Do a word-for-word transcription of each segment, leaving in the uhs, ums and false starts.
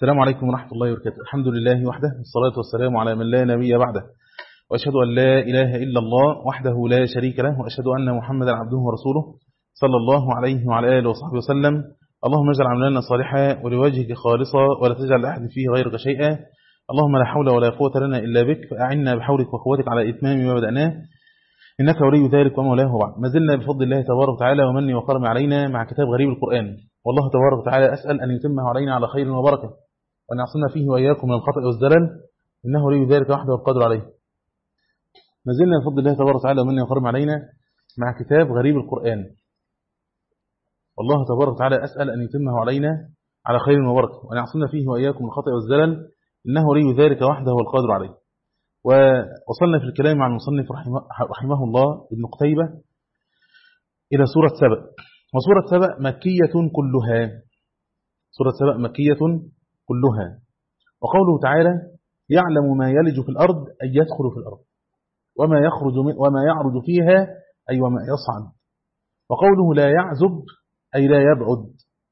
السلام عليكم ورحمة الله وبركاته. الحمد لله وحده، والصلاة والسلام على من لا نبي بعده، وأشهد أن لا إله إلا الله وحده لا شريك له، وأشهد أن محمدا عبده ورسوله صلى الله عليه وعلى آله وصحبه وسلم. اللهم اجعل عملنا صالحا ولوجهك خالصا ولا تجعل لأحد فيه غيرك شيئا. اللهم لا حول ولا قوة لنا إلا بك، فأعنا بحولك وقوتك على إتمام ما بدأناه، إنك ولي ذلك ومولاه. بعد ما زلنا بفضل الله تبارك وتعالى ومنه وكرمه علينا مع كتاب غريب القرآن، والله تبارك وتعالى أسأل أن يتمه علينا على خير وبركة، وأن يعصمنا فيه وإياكم من الخطأ والزلل، إنه ولي ذلك وحده والقادر عليه. ما زلنا بفضل الله تبارك وتعالى ومنه وكرمه علينا مع كتاب غريب القرآن، والله تبارك وتعالى أسأل أن يتمه علينا على خير وبركة، وأن يعصمنا فيه وإياكم من الخطأ والزلل، إنه ولي ذلك وحده والقادر عليه. ووصلنا في الكلام مع المصنف رحمه, رحمه الله ابن قتيبة إلى سورة سبأ. وسورة سبأ مكية كلها، سورة سبأ مكية كلها. وقوله تعالى: يعلم ما يلج في الأرض أي يدخل في الأرض، وما يخرج من وما يعرج فيها أي وما يصعد. وقوله لا يعزب أي لا يبعد.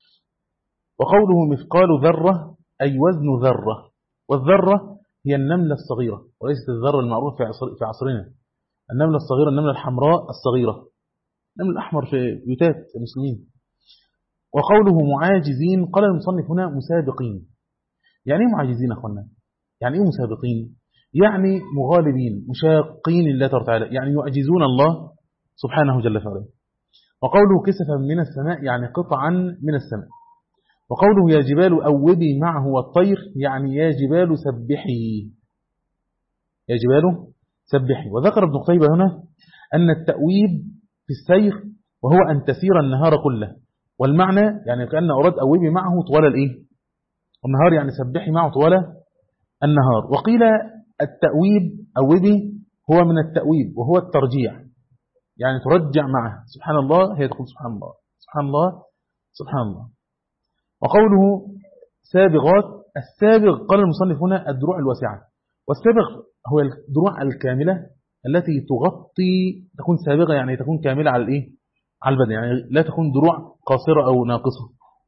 وقوله مثقال ذرة أي وزن ذرة، والذرة هي النملة الصغيرة وليست الذرة المعروف في عصر في عصرنا. النملة الصغيرة النملة الحمراء الصغيرة، النمل الأحمر في بيوتات المسلمين. وقوله معاجزين، قال المصنف هنا مسابقين. يعني ايه معاجزين أخوانا؟ يعني ايه مسابقين؟ يعني مغالبين مشاقين لله تعالى، يعني يعجزون الله سبحانه جل وعلا. وقوله كسفا من السماء يعني قطعا من السماء. وقوله يا جبال أوبي معه والطير يعني يا جبال سبحي، يا جبال سبحي. وذكر ابن قتيبة هنا أن التأويب في السير وهو أن تسير النهار كله، والمعنى يعني كأن أراد أوبي معه طوال الإيه؟ النهار، يعني سبحي معه طوال النهار. وقيل التأويب أوبي هو من التأويب وهو الترجيع، يعني ترجع معه. سبحان الله هي تقول سبحان الله سبحان الله سبحان الله. وقوله سابغات، السابغ قال المصنف هنا الدروع الواسعة، والسابغ هو الدروع الكاملة التي تغطي، تكون سابغة يعني تكون كاملة على الإيه؟ على البدن، يعني لا تكون دروع قاصرة أو ناقصة.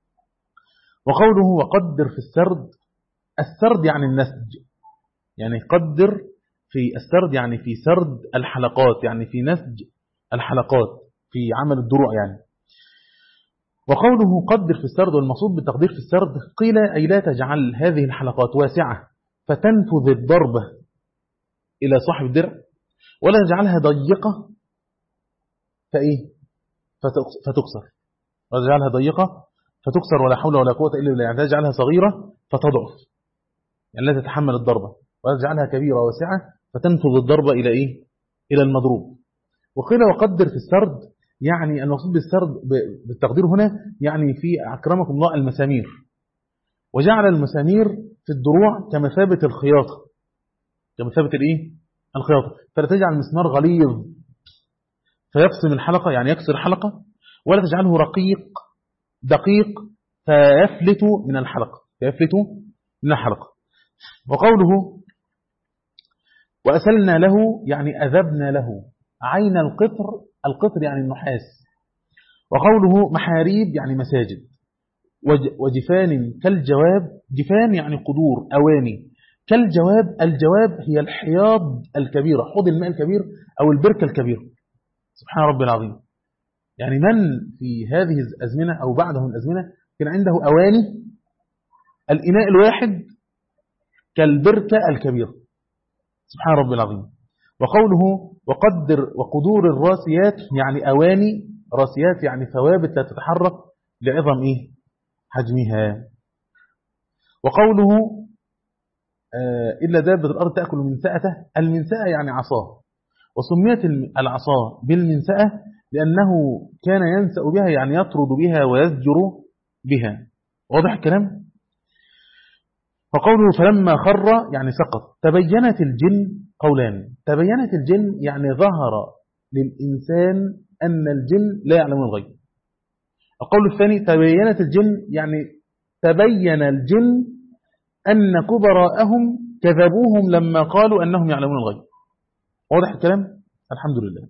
وقوله وقدر في السرد، السرد يعني النسج، يعني قدر في السرد يعني في سرد الحلقات، يعني في نسج الحلقات في عمل الدروع يعني. وقوله قدر في السرد، والمقصود بالتقدير في السرد قيل أي لا تجعل هذه الحلقات واسعة فتنفذ الضربة إلى صاحب الدرع، ولا تجعلها ضيقة فإيه فتكسر، ولا تجعلها ضيقة فتكسر ولا حول ولا قوة إلا بالله، يعني تجعلها صغيرة فتضعف، يعني لا تتحمل الضربة، ولا تجعلها كبيرة واسعة فتنفذ الضربة إلى إيه؟ إلى المضروب. وقيل وقدر في السرد يعني المقصود بالسرد بالتقدير هنا يعني في أكرمكم الله المسامير، وجعل المسامير في الدروع كمثابة الخياطة، كمثابة الإيه؟ الخياطة، فلا تجعل المسمار غليظ فيقسم الحلقة يعني يكسر حلقة، ولا تجعله رقيق دقيق فيفلت من الحلقة، فيفلت من الحلقة. وقوله وأسلنا له يعني أذبنا له عين القطر، القطر يعني النحاس. وقوله محاريب يعني مساجد. وجفان كالجواب، جفان يعني قدور أواني، كالجواب، الجواب هي الحياض الكبيرة، حوض الماء الكبير أو البركة الكبيرة. سبحان ربي العظيم. يعني من في هذه الأزمنة أو بعده الأزمنة كان عنده أواني، الإناء الواحد كالبركة الكبيرة. سبحان ربي العظيم. وقوله وقدر وقدور الراسيات يعني أواني، راسيات يعني ثوابت لا تتحرك لعظم إيه؟ حجمها. وقوله آه إلا دابة الأرض تأكل منسأته، المنسأة يعني عصاه، وسميت العصا بالمنسأة لأنه كان ينسأ بها يعني يطرد بها ويزجر بها. واضح الكلام؟ وقوله فلما خر يعني سقط. تبينت الجن قولان، تبينت الجن يعني ظهر للإنسان أن الجن لا يعلمون الغيب. القول الثاني تبينت الجن يعني تبين الجن أن كبراءهم كذبوهم لما قالوا أنهم يعلمون الغيب. واضح الكلام؟ الحمد لله.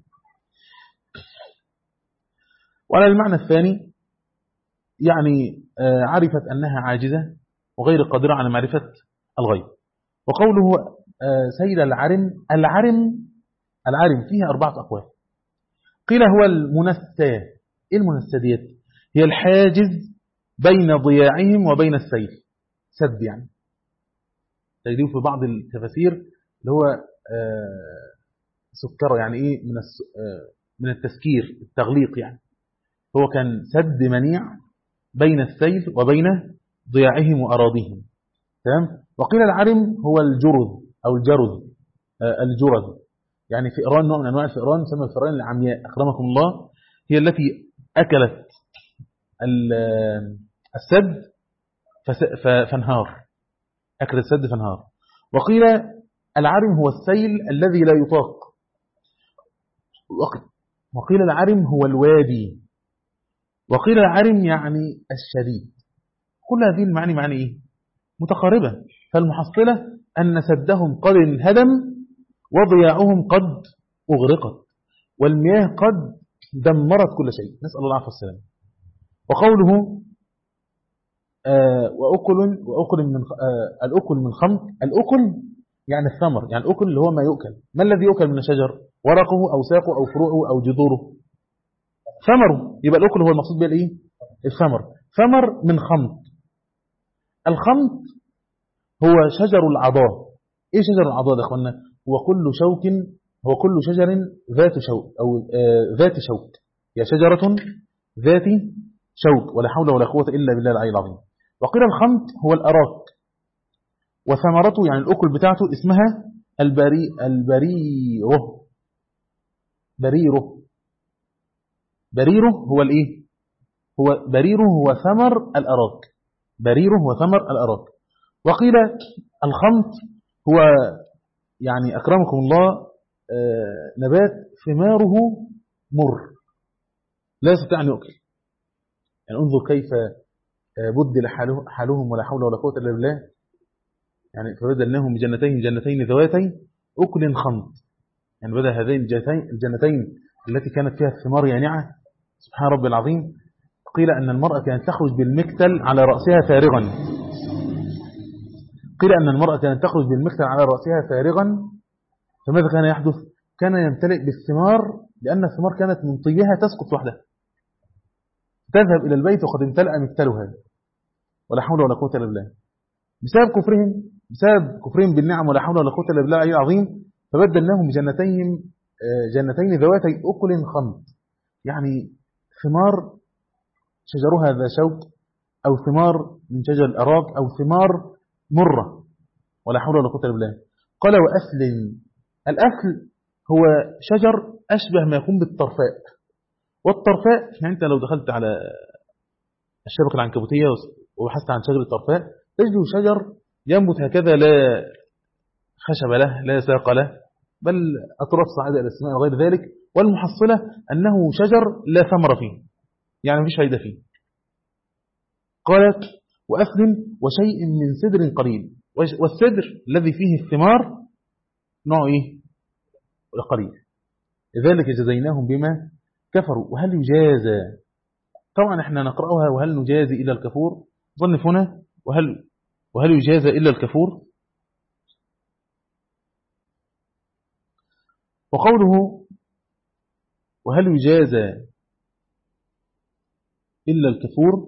وعلى المعنى الثاني يعني عرفت أنها عاجزة وغير قادرة على معرفة الغيب. وقوله سيل العرم، العرم العرم فيها أربعة أقوال. قيل هو المنسى. إيه المنسى ديت؟ هي الحاجز بين ضياعهم وبين السيل، سد يعني. تجديه في بعض التفاسير اللي هو سكره، يعني إيه من من التسكير، التغليق يعني. هو كان سد منيع بين السيل وبين ضياعهم وأراضيهم. تمام. وقيل العرم هو الجرذ أو الجرذ، الجرذ يعني فئران، نوع من أنواع الفئران يسمى الفئران العمياء أكرمكم الله، هي التي أكلت السد فانهار، أكل السد فانهار. وقيل العرم هو السيل الذي لا يطاق. وقيل العرم هو الوادي. وقيل العرم يعني الشديد. كل هذه المعاني معنى إيه؟ متقاربة. فالمحصلة أن سدهم قد انهدم وضياعهم قد أغرقت والمياه قد دمرت كل شيء، نسأل الله العافية والسلام. وقوله آه وأكل وأكل من آه الأكل من خمط، الأكل يعني الثمر، يعني الأكل اللي هو ما يؤكل. ما الذي يؤكل من الشجر؟ ورقه أو ساقه أو فروعه أو جذوره، ثمره. يبقى الأكل هو المقصود به الإيه؟ الثمر. ثمر من خمط. الخمط هو شجر العضاء. إيه شجر العضاء ده أخوانا؟ هو كل شوك، هو كل شجر ذات شوك أو آه ذات شوك، هي شجرة ذات شوك، ولا حول ولا قوة إلا بالله العلي العظيم. وقيل الخمط هو الأراك، وثمرته يعني الأكل بتاعته اسمها البري البريره بريره بريره هو الإيه؟ هو بريره هو ثمر الأراك، بريره هو ثمر الأراك. وقيل الخمط هو يعني أكرمكم الله آه نبات ثماره مر لا يستطيع أن يؤكل. يعني انظر كيف بدل حاله حالهم ولا حول ولا قوة إلا بالله. يعني فبدلناهم بجنتين جنتين ذواتي أكل خمط، يعني بدل هذين الجنتين, الجنتين التي كانت فيها الثمار يانعة. سبحان ربي العظيم. قيل أن المرأة كانت تخرج بالمكتل على رأسها فارغا، قيل أن المرأة كانت تخرج بالمكتل على رأسها فارغا. فماذا كان يحدث؟ كان يمتلئ بالثمار، لأن الثمار كانت من طيها تسقط وحدها، تذهب إلى البيت وقد امتلأ مكتلها، ولا حول ولا قوة إلا بالله. بسبب كفرهم بسبب كفرهم بالنعم ولا حول ولا قوة إلا بالله العلي العظيم، فبدلناهم بجنتين جنتين ذواتي أكل خمط، يعني ثمار شجرها ذا شوك، أو ثمار من شجر الأراك، أو ثمار مرة، ولا حول ولا قوة إلا بالله. قال وأثل. الأثل هو شجر أشبه ما يكون بالطرفاء. والطرفاء يعني أنت لو دخلت على الشبكة العنكبوتية وبحثت عن شجر الطرفاء تجد شجر ينبت هكذا، لا خشب له لا ساق له، بل أطراف صاعدة إلى السماء وغير ذلك. والمحصلة أنه شجر لا ثمر فيه، يعني مفيش فايدة فيه. قالت وأثل وشيء من سدر قليل. والسدر الذي فيه الثمار نوع إيه؟ قليل. لذلك جزيناهم بما كفروا. وهل يجازى؟ طبعا احنا نقرأها وهل نجازي إلا الكفور، ظنف هنا وهل وهل يجازى إلا الكفور. وقوله وهل يجازى إلا الكفور،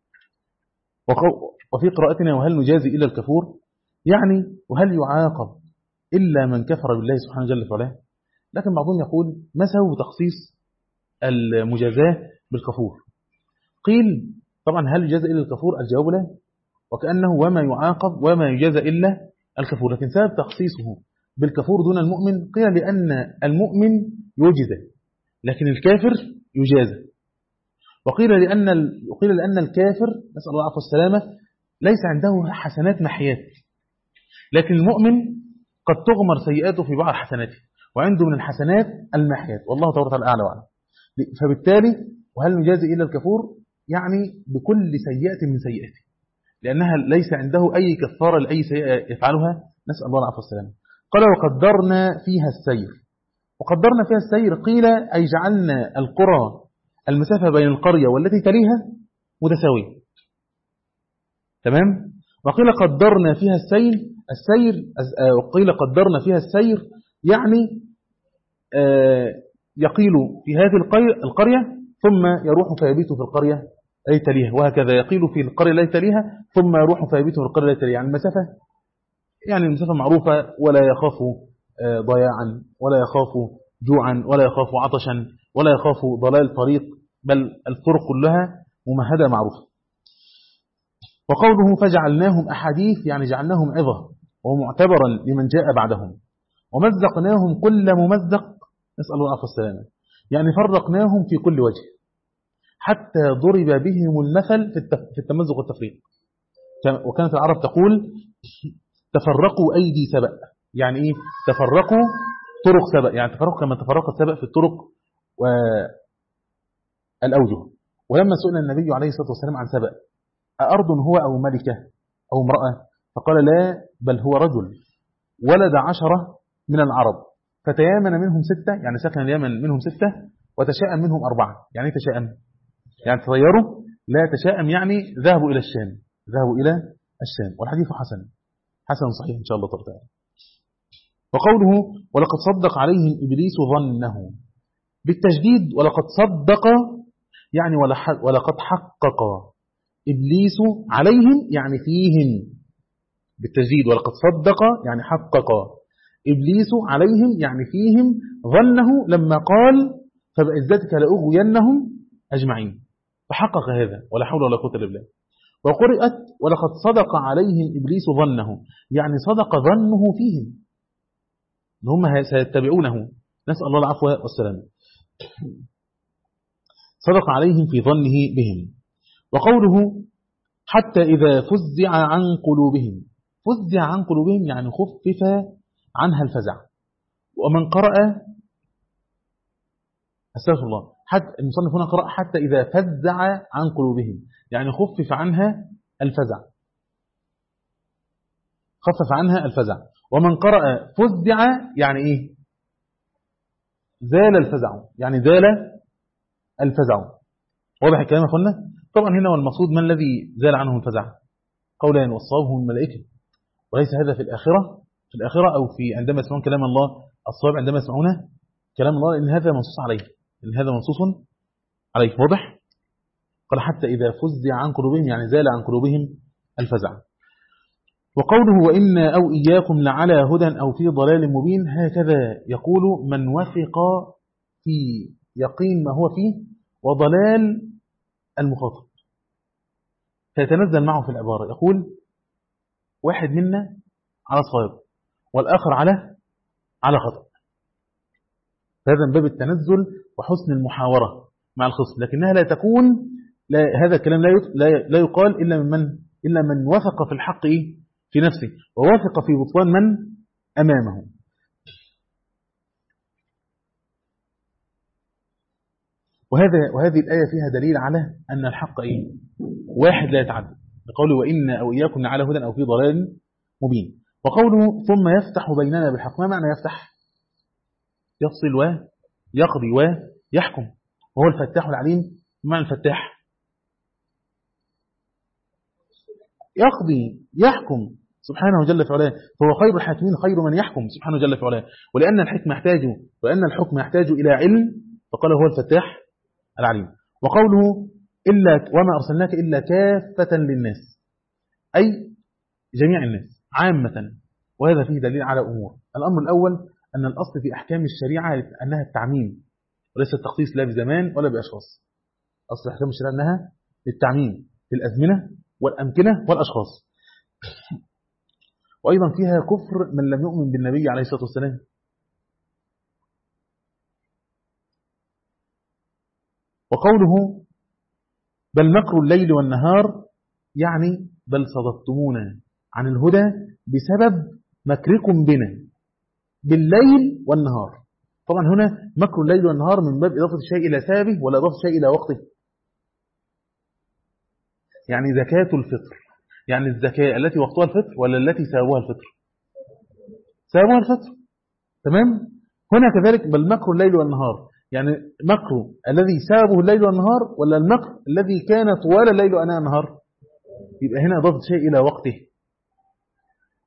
وفي قراءتنا وهل نجازي إلا الكفور، يعني وهل يعاقب إلا من كفر بالله سبحانه جل وعلا. لكن بعضهم يقول ما سبب تخصيص المجازاة بالكفور؟ قيل طبعا هل يجازى إلا الكفور؟ الجواب لا، وكأنه وما يعاقب وما يجازى إلا الكفور. لكن سبب تخصيصه بالكفور دون المؤمن قيل لأن المؤمن يجزى لكن الكافر يجازى. وقيل لأن وقيل لأن الكافر نسأل الله العافية والسلامة ليس عنده حسنات محيات، لكن المؤمن قد تغمر سيئاته في بعض حسناته، وعنده من الحسنات المحيات، والله تبارك وتعالى أعلى وأعلم. فبالتالي وهل نجازي إلا الكفور يعني بكل سيئة من سيئاته، لأنها ليس عنده أي كفارة لأي سيئة يفعلها، نسأل الله العافية والسلامة. قال وقدرنا فيها السير. وقدرنا فيها السير قيل أي جعلنا القرى المسافة بين القرية والتي تليها متساوية. تمام. وقيل قدرنا فيها السير السير وقيل قدرنا فيها السير يعني يقيل في هذه القرية ثم يروح فيبيت في القرية التي تليها، وهكذا يقيل في القرية التي تليها ثم يروح فيبيت في القرية التي تليها. يعني المسافة يعني المسافة معروفة، ولا يخاف ضياعا ولا يخاف جوعا ولا يخاف عطشا ولا يخاف ضلال طريق، بل الطرق كلها ممهدة معروفة. وقوله فجعلناهم أحاديث يعني جعلناهم عظة ومعتبرا لمن جاء بعدهم، ومزقناهم كل ممزق نسأل الله العافية والسلامة، يعني فرقناهم في كل وجه حتى ضرب بهم المثل في التمزق والتفريق. وكانت العرب تقول تفرقوا أيدي سبأ، يعني إيه تفرقوا طرق سبأ، يعني تفرقوا كما تفرقت سبأ في الطرق والأوجه. ولما سئل النبي عليه الصلاة والسلام عن سبأ أأرض هو أو ملكة أو امرأة، فقال لا بل هو رجل ولد عشرة من العرب فتيامن منهم ستة، يعني سكن اليمن منهم ستة، وتشاءم منهم أربعة. يعني تشاءم يعني تغيروا، لا تشاءم يعني ذهبوا إلى الشام، ذهبوا إلى الشام. والحديث حسن حسن صحيح إن شاء الله تعالى. وقوله ولقد صدق عليهم إبليس ظنه بالتجديد، ولقد صدق يعني ولقد حقق إبليس عليهم يعني فيهم بالتجديد، ولقد صدق يعني حقق إبليس عليهم يعني فيهم ظنه لما قال فبعزتك لأغوينهم أجمعين، فحقق هذا ولا حول ولا قوة إلا بالله. وقرئت ولقد صدق عليهم إبليس ظنه يعني صدق ظنه فيهم إن هم سيتبعونه، نسأل الله العفو والسلام. صدق عليهم في ظنه بهم. وقوله حتى إذا فزع عن قلوبهم، فزع عن قلوبهم يعني خفف عنها الفزع. ومن قرأ أستغفر الله حتى المصنف هنا قرأ حتى إذا فزع عن قلوبهم يعني خفف عنها الفزع، خفف عنها الفزع. ومن قرأ فزع يعني إيه زال الفزع، يعني زال الفزع. واضح الكلام يا أخوانا؟ طبعا هنا والمقصود ما الذي زال عنه الفزع؟ قولان والصواب هم الملائكة، وليس هذا في الآخرة في الآخرة أو في عندما يسمعون كلام الله. الصواب عندما يسمعون كلام الله إن هذا منصوص عليه، إن هذا منصوص عليه. واضح؟ قال حتى إذا فزع عن قلوبهم يعني زال عن قلوبهم الفزع. وقوله وإنا أو إياكم لعلى هدى أو في ضلال مبين، هكذا يقول من وثق في يقين ما هو فيه وضلال المخاطب، فيتنزل معه في العبارة، يقول واحد منا على صواب والآخر على على خطأ. هذا من باب التنزل وحسن المحاورة مع الخصم، لكنها لا تكون لا هذا الكلام لا لا يقال إلا من من إلا من وثق في الحق في نفسه ووثق في بطلان من أمامه. وهذا وهذه الآية فيها دليل على أن الحق إيه؟ واحد لا يتعدد، بقوله وإن أو إياكم على هدى أو في ضلال مبين. وقوله ثم يفتح بيننا بالحق، ما معنى يفتح؟ يفصل ويقضي ويحكم، وهو الفتاح العليم. ما معنى الفتاح؟ يقضي يحكم سبحانه جل في علاه، فهو خير الحاكمين خير من يحكم سبحانه جل في علاه. ولأن الحكمة يحتاج وأن الحكم يحتاج إلى علم، فقال هو الفتاح العليم. وقوله إلا وما أرسلناك إلا كافة للناس، أي جميع الناس عامة. وهذا فيه دليل على أمور. الأمر الأول أن الأصل في أحكام الشريعة أنها التعميم وليس التخصيص لا بزمان ولا بأشخاص. أصل أحكام الشريعة أنها للتعميم في الأزمنة والأمكنة والأشخاص. وأيضا فيها كفر من لم يؤمن بالنبي عليه الصلاة والسلام. وقوله بل مكر الليل والنهار يعني بل صددتمونا عن الهدى بسبب مكركم بنا بالليل والنهار. طبعا هنا مكر الليل والنهار من باب إضافة الشيء إلى سببه ولا إضافة الشيء إلى وقته. يعني زكاة الفطر، يعني الزكاة التي وقتها الفطر ولا التي سببها الفطر؟ سببها الفطر. تمام. هنا كذلك بل مكر الليل والنهار، يعني مكر الذي سببه الليل والنهار ولا المكر الذي كان طوال الليل وأناء النهار. يبقى هنا إضافة شيء إلى وقته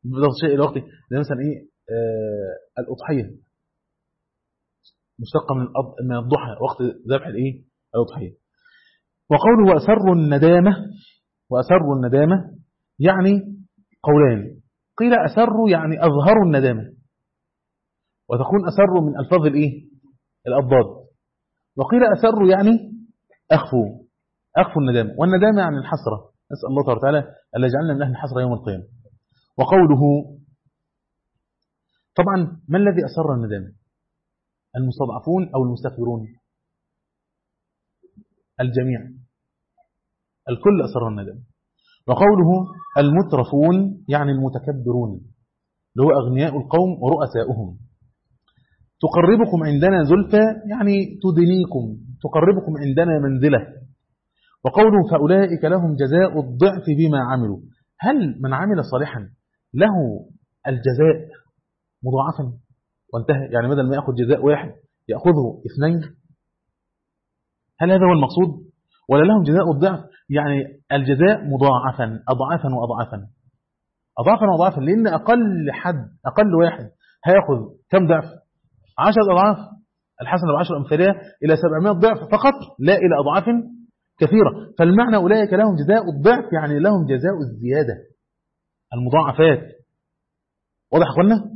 بضغط شيء إلى وقته، زي مثلا إيه آه الأضحية مشتقة من من الضحى وقت ذبح الإيه الأضحية. وقوله وأسروا الندامة، وأسروا الندامة يعني قولان، قيل أسروا يعني أظهروا الندامة، وتكون أسروا من ألفاظ الإيه الأضداد، وقيل أسروا يعني أخفوا أخفوا الندامة، والندامة يعني الحسرة، نسأل الله تبارك وتعالى ألا يجعلنا من أهل الحسرة يوم القيامة. وقوله طبعا ما الذي أسر الندامة؟ المستضعفون أو المستكبرون؟ الجميع، الكل أسر الندامة. وقوله المترفون يعني المتكبرون اللي هو أغنياء القوم ورؤساؤهم. تقربكم عندنا زلفى يعني تدنيكم، تقربكم عندنا منزلة. وقوله فأولئك لهم جزاء الضعف بما عملوا، هل من عمل صالحا له الجزاء مضاعفا وانتهى؟ يعني بدل ما يأخذ جزاء واحد يأخذه اثنين؟ هل هذا هو المقصود؟ ولا لهم جزاء الضعف يعني الجزاء مضاعفا أضعافا وأضعافا أضعافا وأضعافا، لأن أقل حد أقل واحد هيأخذ كم ضعف؟ عشر أضعاف، الحسنة بعشر أمثالها إلى سبعمائة ضعف فقط، لا إلى أضعاف كثيرة. فالمعنى أولئك لهم جزاء الضعف يعني لهم جزاء الزيادة المضاعفات. واضح قلنا؟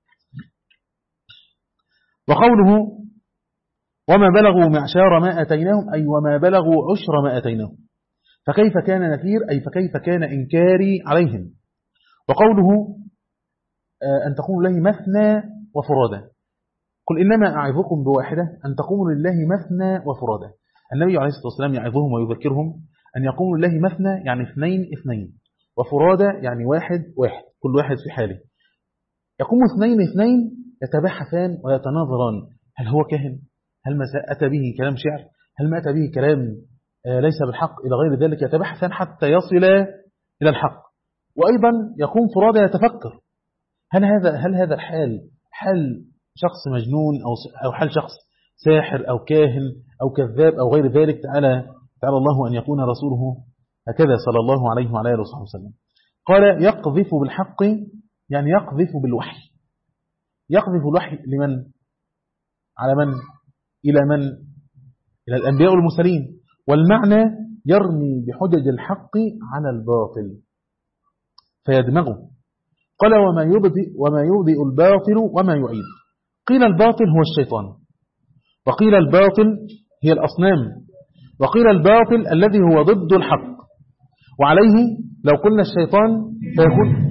وقوله وما بلغوا معشار ما أتيناهم أي وما بلغوا عشر ما أتيناهم، فكيف كان نكير أي فكيف كان إنكاري عليهم. وقوله أن تقوموا لله مثنى وفرادا، قل إنما أعظكم بواحدة أن تقوموا لله مثنى وفرادا. النبي عليه الصلاة والسلام يعظهم ويذكرهم أن يقوموا لله مثنى يعني اثنين اثنين، وفرادا يعني واحد واحد، كل واحد في حاله. يقوم اثنين اثنين يتبحثان ويتناظران، هل هو كاهن؟ هل ما أتى به كلام شعر؟ هل ما أتى به كلام ليس بالحق؟ إلى غير ذلك يتبحثان حتى يصل إلى الحق. وأيضا يقوم فرادا يتفكر، هل هذا هل هذا الحال حال شخص مجنون أو أو حال شخص ساحر أو كاهن أو كذاب أو غير ذلك؟ تعالى تعالى الله أن يكون رسوله هكذا صلى الله عليه وعلى آله وصحبه وسلم. قال يقذف بالحق يعني يقذف بالوحي. يقذف الوحي لمن؟ على من؟ إلى من؟ إلى الأنبياء والمرسلين. والمعنى يرمي بحجج الحق على الباطل فيدمغه. قال وما يبدئ وما يبدئ الباطل وما يعيد. قيل الباطل هو الشيطان، وقيل الباطل هي الأصنام، وقيل الباطل الذي هو ضد الحق. وعليه لو قلنا الشيطان فيكون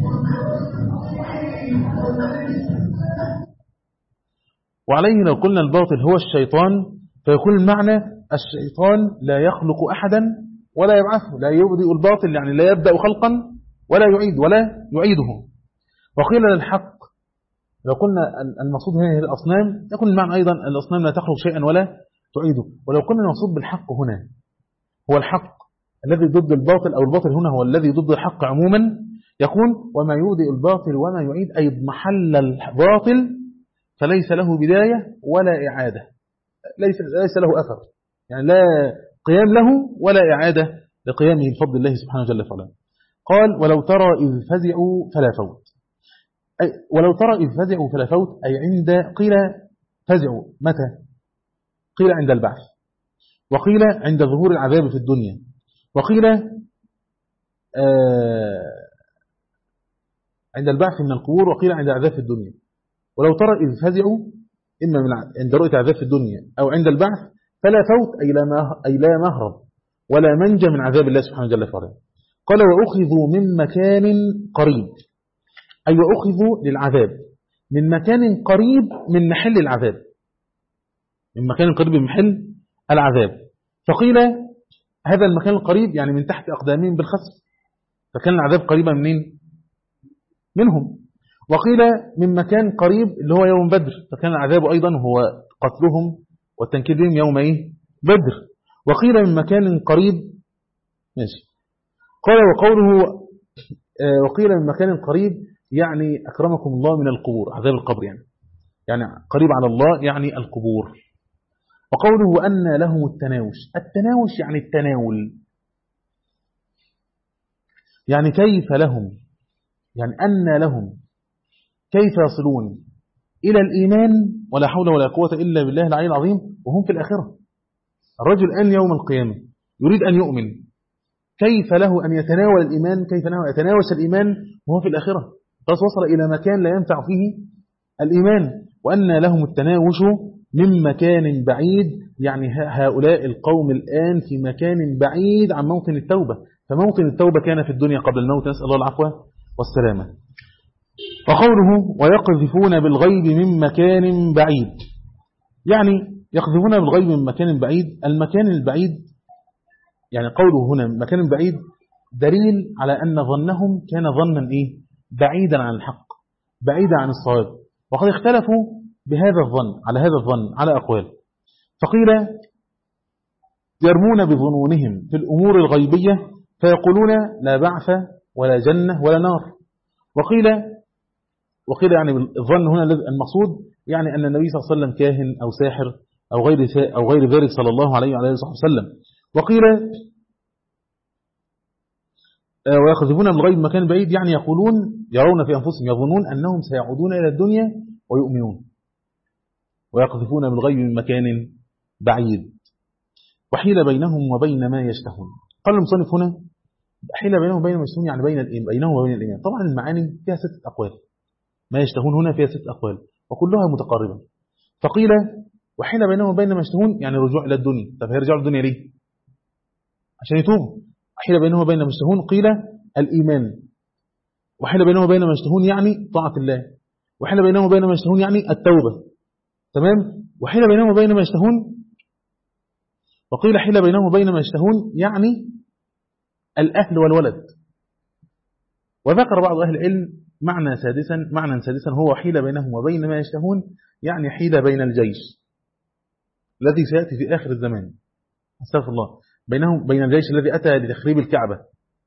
وعليه لو قلنا الباطل هو الشيطان فيكون المعنى الشيطان لا يخلق أحدا ولا يبعثه، لا يبدئ الباطل يعني لا يبدأ خلقا ولا يعيد ولا يعيده. وقيل للحق لو قلنا المقصود هنا هي الأصنام يكون المعنى أيضا الأصنام لا تخلق شيئا ولا تعيده. ولو قلنا المقصود بالحق هنا هو الحق الذي ضد الباطل أو الباطل هنا هو الذي ضد الحق عموما، يكون وما يبدئ الباطل وما يعيد أي محل الباطل فليس له بداية ولا إعادة، ليس ليس له أثر، يعني لا قيام له ولا إعادة لقيامه بفضل الله سبحانه وتعالى. قال ولو ترى إذ فزعوا فلا فوت، أي ولو ترى إذ فزعوا فلا فوت أي عند، قيل فزعوا متى؟ قيل عند البعث، وقيل عند ظهور العذاب في الدنيا، وقيل آه عند البعث من القبور، وقيل عند عذاب في الدنيا. ولو ترى إذ فزعوا إما من عند رؤية عذاب في الدنيا أو عند البعث فلا فوت أي لا أي لا مهرب ولا منجى من عذاب الله سبحانه وتعالى. قال وأخذوا من مكان قريب، أي وأخذوا للعذاب من مكان قريب من محل العذاب، من مكان قريب من محل العذاب. فقيل هذا المكان القريب يعني من تحت أقدامهم بالخسف، فكان العذاب قريبا منين؟ منهم. وقيل من مكان قريب اللي هو يوم بدر، فكان العذاب أيضا هو قتلهم والتنكيل بهم يوم إيه؟ بدر. وقيل من مكان قريب ماشي. قال وقوله آه وقيل من مكان قريب يعني أكرمكم الله من القبور، عذاب القبر يعني يعني قريب على الله يعني القبور. وقوله وأن لهم التناوش، التناوش يعني التناول، يعني كيف لهم يعني أن لهم كيف يصلون إلى الإيمان ولا حول ولا قوة إلا بالله العلي العظيم وهم في الآخرة. الرجل الآن يوم القيامة يريد أن يؤمن، كيف له أن يتناول الإيمان، كيف له أن يتناوش الإيمان وهو في الآخرة؟ خلاص وصل إلى مكان لا ينفع فيه الإيمان. وأن لهم التناوش من مكان بعيد، يعني هؤلاء القوم الآن في مكان بعيد عن موطن التوبة، فموطن التوبة كان في الدنيا قبل الموت، نسأل الله العفو والسلامة. وقوله ويقذفون بالغيب من مكان بعيد، يعني يقذفون بالغيب من مكان بعيد. المكان البعيد يعني قوله هنا من مكان بعيد دليل على أن ظنهم كان ظنا إيه؟ بعيدا عن الحق، بعيدا عن الصواب. وقد اختلفوا بهذا الظن على هذا الظن على أقوال، فقيل يرمون بظنونهم في الأمور الغيبية فيقولون لا بعث ولا جنة ولا نار. وقيل وقيل يعني الظن هنا المقصود يعني أن النبي صلى الله عليه وسلم كاهن أو ساحر أو غير أو غير ذلك صلى الله عليه وعلى آله وسلم. وقيل ويقذفون بالغيب مكان بعيد، يعني يقولون يرون في أنفسهم يظنون أنهم سيعودون إلى الدنيا ويؤمنون. ويقذفون بالغيب من مكان بعيد وحيل بينهم وبين ما يشتهون. قال المصنف هنا حيل بينهم وبين ما يشتهون يعني بين بينهم وبين الإيمان. طبعا المعاني فيها ستة أقوال، ما يشتهون هنا فيها ستة أقوال وكلها متقاربة. فقيل وحيل بينهم وبين ما يشتهون يعني رجوع إلى الدنيا. طب هيرجعوا الدنيا ليه؟ عشان يتوبوا. حيل بينهم وبين ما يشتهون قيل الإيمان. وحيل بينهم وبين ما يشتهون يعني طاعة الله. وحيل بينهم وبين ما يشتهون يعني التوبة. تمام. وحيل بينهم وبين ما يشتهون وقيل حيل بينهم وبين ما يشتهون يعني الأهل والولد. وذكر بعض أهل العلم معنى سادسا معنى سادسا هو حيل بينهم وبين ما يشتهون يعني حيل بين الجيش الذي سيأتي في آخر الزمان، استغفر الله، بينهم بين الجيش الذي أتى لتخريب الكعبة،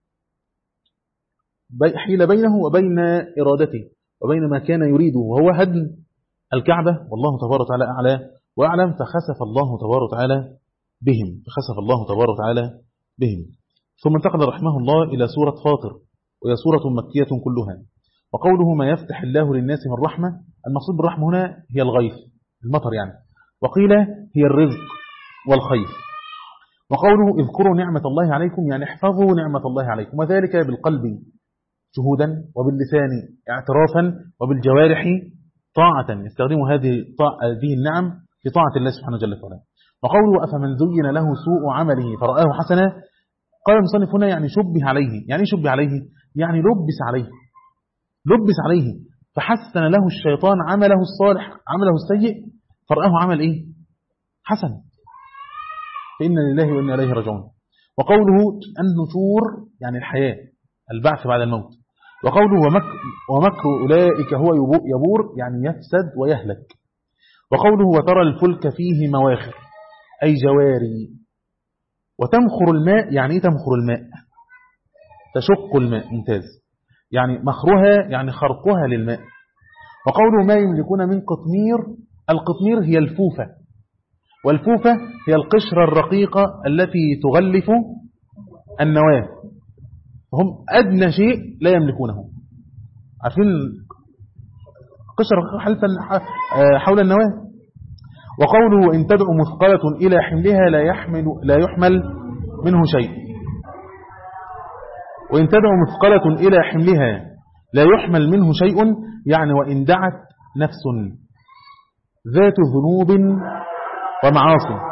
حيل بينه وبين إرادته وبين ما كان يريده وهو هدم الكعبة، والله تبارك وتعالى أعلى وأعلم. فخسف الله تبارك وتعالى بهم فخسف الله تبارك وتعالى بهم. ثم انتقل رحمه الله إلى سورة فاطر، وهي سورة مكية كلها. وقوله ما يفتح الله للناس من رحمة، المقصود بالرحمة هنا هي الغيث المطر يعني، وقيل هي الرزق والخير. وقوله اذكروا نعمة الله عليكم يعني احفظوا نعمة الله عليكم، وذلك بالقلب شهودا وباللسان اعترافا وبالجوارح طاعة، يستخدم هذه هذه النعم في طاعة الله سبحانه وتعالى. وقوله أفمن زين له سوء عمله فرآه حسنا، قال المصنف هنا يعني شبه عليه. يعني شبه عليه يعني لبس عليه لبس عليه فحسن له الشيطان عمله الصالح عمله السيء فرآه عمل إيه؟ حسن. فإن لله وإنا إليه راجعون. وقوله النشور يعني الحياة، البعث بعد الموت. وقوله ومكر, ومكر أولئك هو يبور يعني يفسد ويهلك. وقوله وترى الفلك فيه مواخر أي جواري. وتمخر الماء يعني إيه تمخر الماء؟ تشق الماء، ممتاز، يعني مخرها يعني خرقها للماء. وقوله ما يملكون من قطمير، القطمير هي الفوفة، والفوفة هي القشرة الرقيقة التي تغلف النواة، هم أدنى شيء لا يملكونه. عارفين قشرة حلفا حول النواة. وقوله إن تدعو مثقلة إلى حملها لا يحمل لا يحمل منه شيء. وإن تدعو مثقلة إلى حملها لا يحمل منه شيء يعني وإن دعت نفس ذات ذنوب ومعاصي.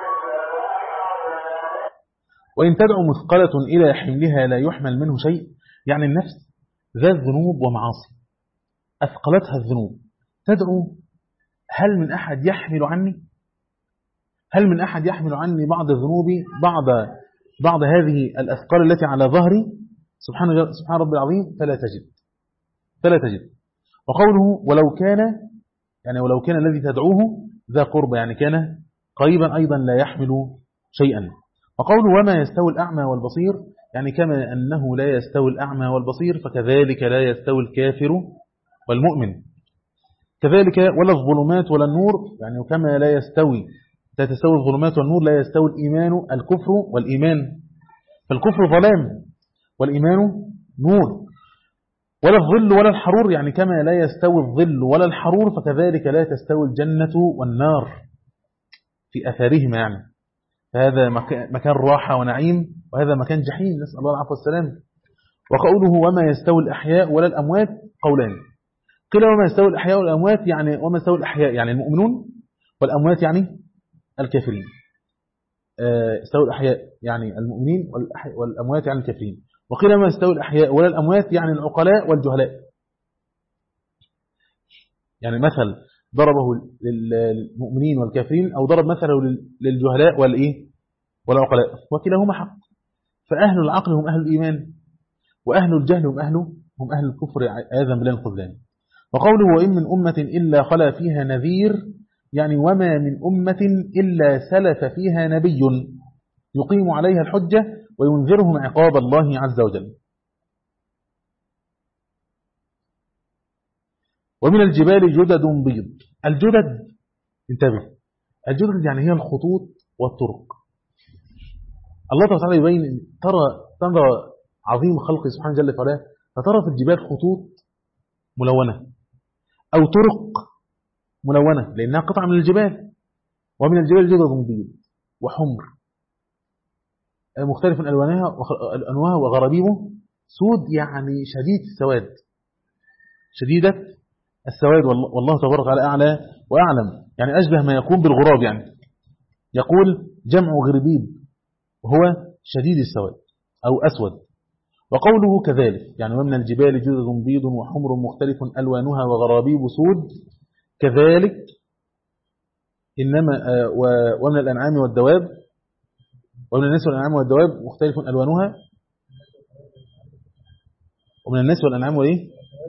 وإن تدعو مثقلة إلى حملها لا يحمل منه شيء يعني النفس ذات ذنوب ومعاصي أثقلتها الذنوب تدعو هل من أحد يحمل عني هل من أحد يحمل عني بعض الذنوب بعض بعض هذه الأثقال التي على ظهري سبحان سبحان رب العظيم فلا تجد فلا تجد. وقوله ولو كان يعني ولو كان الذي تدعوه ذا قرب يعني كان قريبا أيضا لا يحمل شيئا. وقوله وما يستوي الأعمى والبصير يعني كما أنه لا يستوي الأعمى والبصير فكذلك لا يستوي الكافر والمؤمن. كذلك ولا الظلمات ولا النور يعني كما لا يستوي لا تستوي الظلمات والنور لا يستوي الإيمان الكفر والإيمان. فالكفر ظلام والإيمان نور. ولا الظل ولا الحرور، يعني كما لا يستوي الظل ولا الحرور فكذلك لا تستوي الجنة والنار في أثارهما، يعني فهذا مكان راحة ونعيم وهذا مكان جحيم، نسأل الله العافية والسلام. وقوله وما يستوي الأحياء ولا الأموات قولان، قيل وما يستوي الأحياء والأموات يعني وما يستوي الأحياء يعني المؤمنون، والأموات يعني الكافرين. يستوي الأحياء يعني المؤمنين والأموات يعني الكافرين. وقيل ما يستوي الأحياء ولا الأموات يعني العقلاء والجهلاء، يعني مثل ضربه للمؤمنين والكافرين أو ضرب مثله للجهلاء والإيه والعقلاء، وكلاهما حق. فأهل العقل هم أهل الإيمان، وأهل الجهل هم أهل هم أهل الكفر عياذا بالله الخذلان. وقوله وإن من أمة إلا خلا فيها نذير، يعني وما من أمة إلا سلف فيها نبي يقيم عليها الحجة وينذرهم عقاب الله عز وجل. ومن الجبال جدد بيض. الجدد انتبه، الجدد يعني هي الخطوط والطرق. الله تعالى يبين ترى ترى عظيم خلقه سبحانه جل وعلا، فترى في الجبال خطوط ملونة أو طرق ملونة لأنها قطعة من الجبال. ومن الجبال جدد بيض وحمر مختلف ألوانها ألوانها وغرابيبه سود، يعني شديد السواد، شديدة السواد. والله تبارك وتعالى أعلى وأعلم، يعني أشبه ما يكون بالغراب، يعني يقول جمع غربيب وهو شديد السواد أو أسود. وقوله كذلك يعني ومن الجبال جدد بيض وحمر مختلف ألوانها وغرابيب سود كذلك، إنما ومن الأنعام والدواب ومن الناس والأنعام والدواب مختلف ألوانها ومن الناس والأنعام وإيه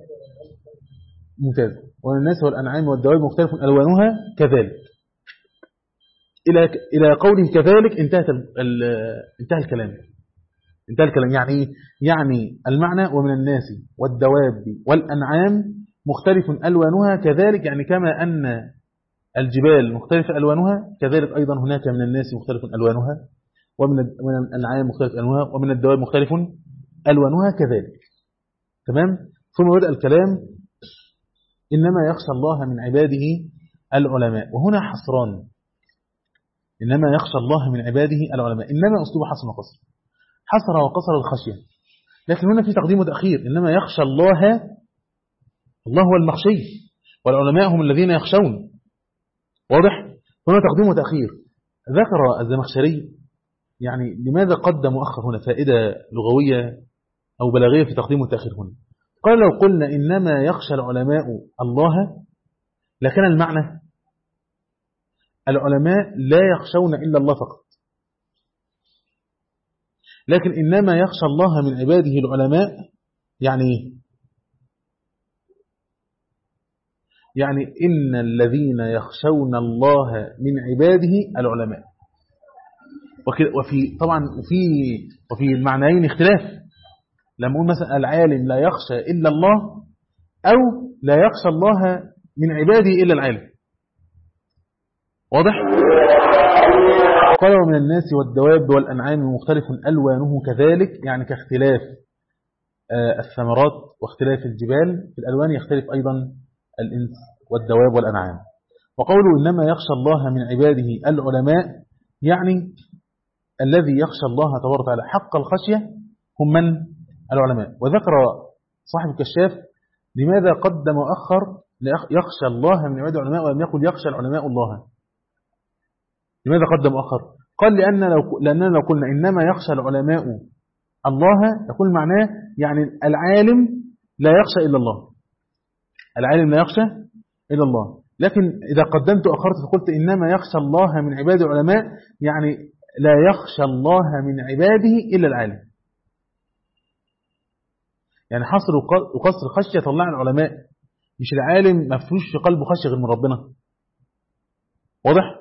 ممتاز ومن الناس والأنعام والدواب مختلف ألوانها كذلك إلى إلى قوله كذلك انتهت انتهى الكلام انتهى الكلام يعني يعني المعنى ومن الناس والدواب والأنعام مختلف ألوانها كذلك، يعني كما أن الجبال مختلف ألوانها كذلك أيضا هناك من الناس مختلف ألوانها ومن الأنعام مختلف ألوانها ومن الدواب مختلف ألوانها كذلك. تمام. ثم بدأ الكلام إنما يخشى الله من عباده العلماء، وهنا حصران، إنما يخشى الله من عباده العلماء، إنما أسلوب حصر وقصر، حصر وقصر الخشية، لكن هنا في تقديم وتأخير. إنما يخشى الله، الله هو المخشي والعلماء هم الذين يخشون، واضح؟ هنا تقديم وتأخير. ذكر الزمخشري يعني لماذا قدم وأخر هنا، فائدة لغوية أو بلاغية في تقديم وتأخير هنا. قال لو قلنا إنما يخشى العلماء الله لكان المعنى العلماء لا يخشون إلا الله فقط، لكن إنما يخشى الله من عباده العلماء يعني يعني إن الذين يخشون الله من عباده العلماء. وفي طبعا وفي وفي المعنيين اختلاف، لما نقول مثلا العالم لا يخشى إلا الله أو لا يخشى الله من عباده إلا العالم، واضح؟ قال ومن الناس والدواب والأنعام مختلف ألوانه كذلك، يعني كاختلاف الثمرات واختلاف الجبال في الألوان يختلف أيضا الإنس والدواب والأنعام. وقوله إنما يخشى الله من عباده العلماء، يعني الذي يخشى الله تبارك وتعالى حق الخشية هم من العلماء. وذكر صاحب الكشاف لماذا قدم وأخر يخشى الله من عباده العلماء ولم يقل يخشى العلماء الله، لماذا قدم وأخر؟ قال لأن لو لأننا لو قلنا إنما يخشى العلماء الله يقول معناه يعني العالم لا يخشى إلا الله، العالم لا يخشى إلا الله. لكن إذا قدمت وأخرت فقلت إنما يخشى الله من عباده العلماء، يعني لا يخشى الله من عباده إلا العالم، يعني حصر وقصر خشية طلع العلماء، مش العالم ما فيهوش في قلبه خشية غير من ربنا، واضح؟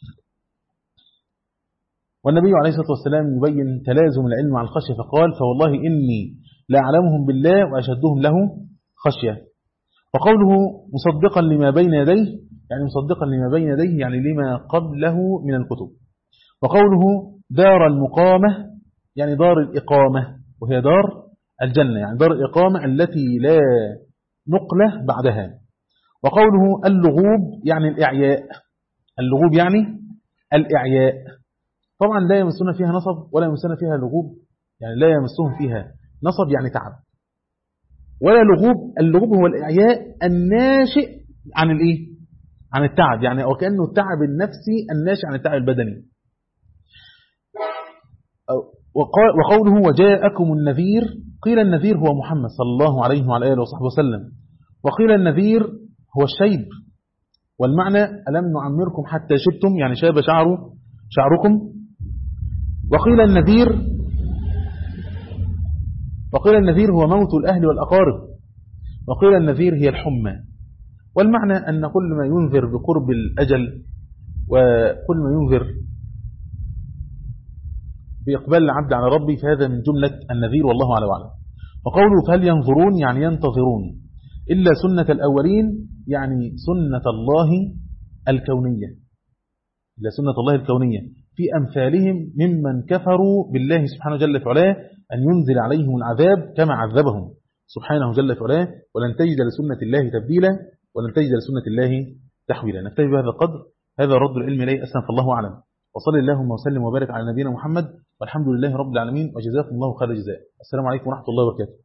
والنبي عليه الصلاة والسلام يبين تلازم العلم مع الخشية فقال فوالله إني لا أعلمهم بالله وأشدهم له خشية. وقوله مصدقا لما بين يديه، يعني مصدقا لما بين يديه يعني لما قبله من الكتب. وقوله دار المقامة يعني دار الإقامة، وهي دار الجنة، يعني دار الإقامة التي لا نقلة بعدها. وقوله اللغوب يعني الإعياء، اللغوب يعني الإعياء، طبعا لا يمسون فيها نصب ولا يمسون فيها لغوب، يعني لا يمسهم فيها نصب يعني تعب ولا لغوب. اللغوب هو الإعياء الناشئ عن الإيه؟ عن التعب، يعني وكأنه التعب النفسي الناشئ عن التعب البدني. وقوله وجاءكم النذير، قيل النذير هو محمد صلى الله عليه وعلى آله وصحبه وسلم، وقيل النذير هو الشيب، والمعنى ألم نعمركم حتى شبتم، يعني شاب شعره شعركم. وقيل النذير وقيل النذير هو موت الأهل والأقارب، وقيل النذير هي الحمى. والمعنى أن كل ما ينذر بقرب الأجل وكل ما ينذر بإقبال العبد على ربي فهذا من جملة النذير، والله على وعلم. وقوله فهل ينظرون يعني ينتظرون إلا سنة الأولين، يعني سنة الله الكونية، إلا سنة الله الكونية في أمثالهم ممن كفروا بالله سبحانه جل وعلا أن ينزل عليهم العذاب كما عذبهم سبحانه جل وعلا، ولن تجد لسنة الله تبديلا ولن تجد لسنة الله تحويلا. نكتفي بهذا القدر، هذا رد العلم إليه أسلم، فالله أعلم. وصلي اللهم وسلم وبارك على نبينا محمد، والحمد لله رب العالمين، وجزاكم الله خير الجزاء. السلام عليكم ورحمة الله وبركاته.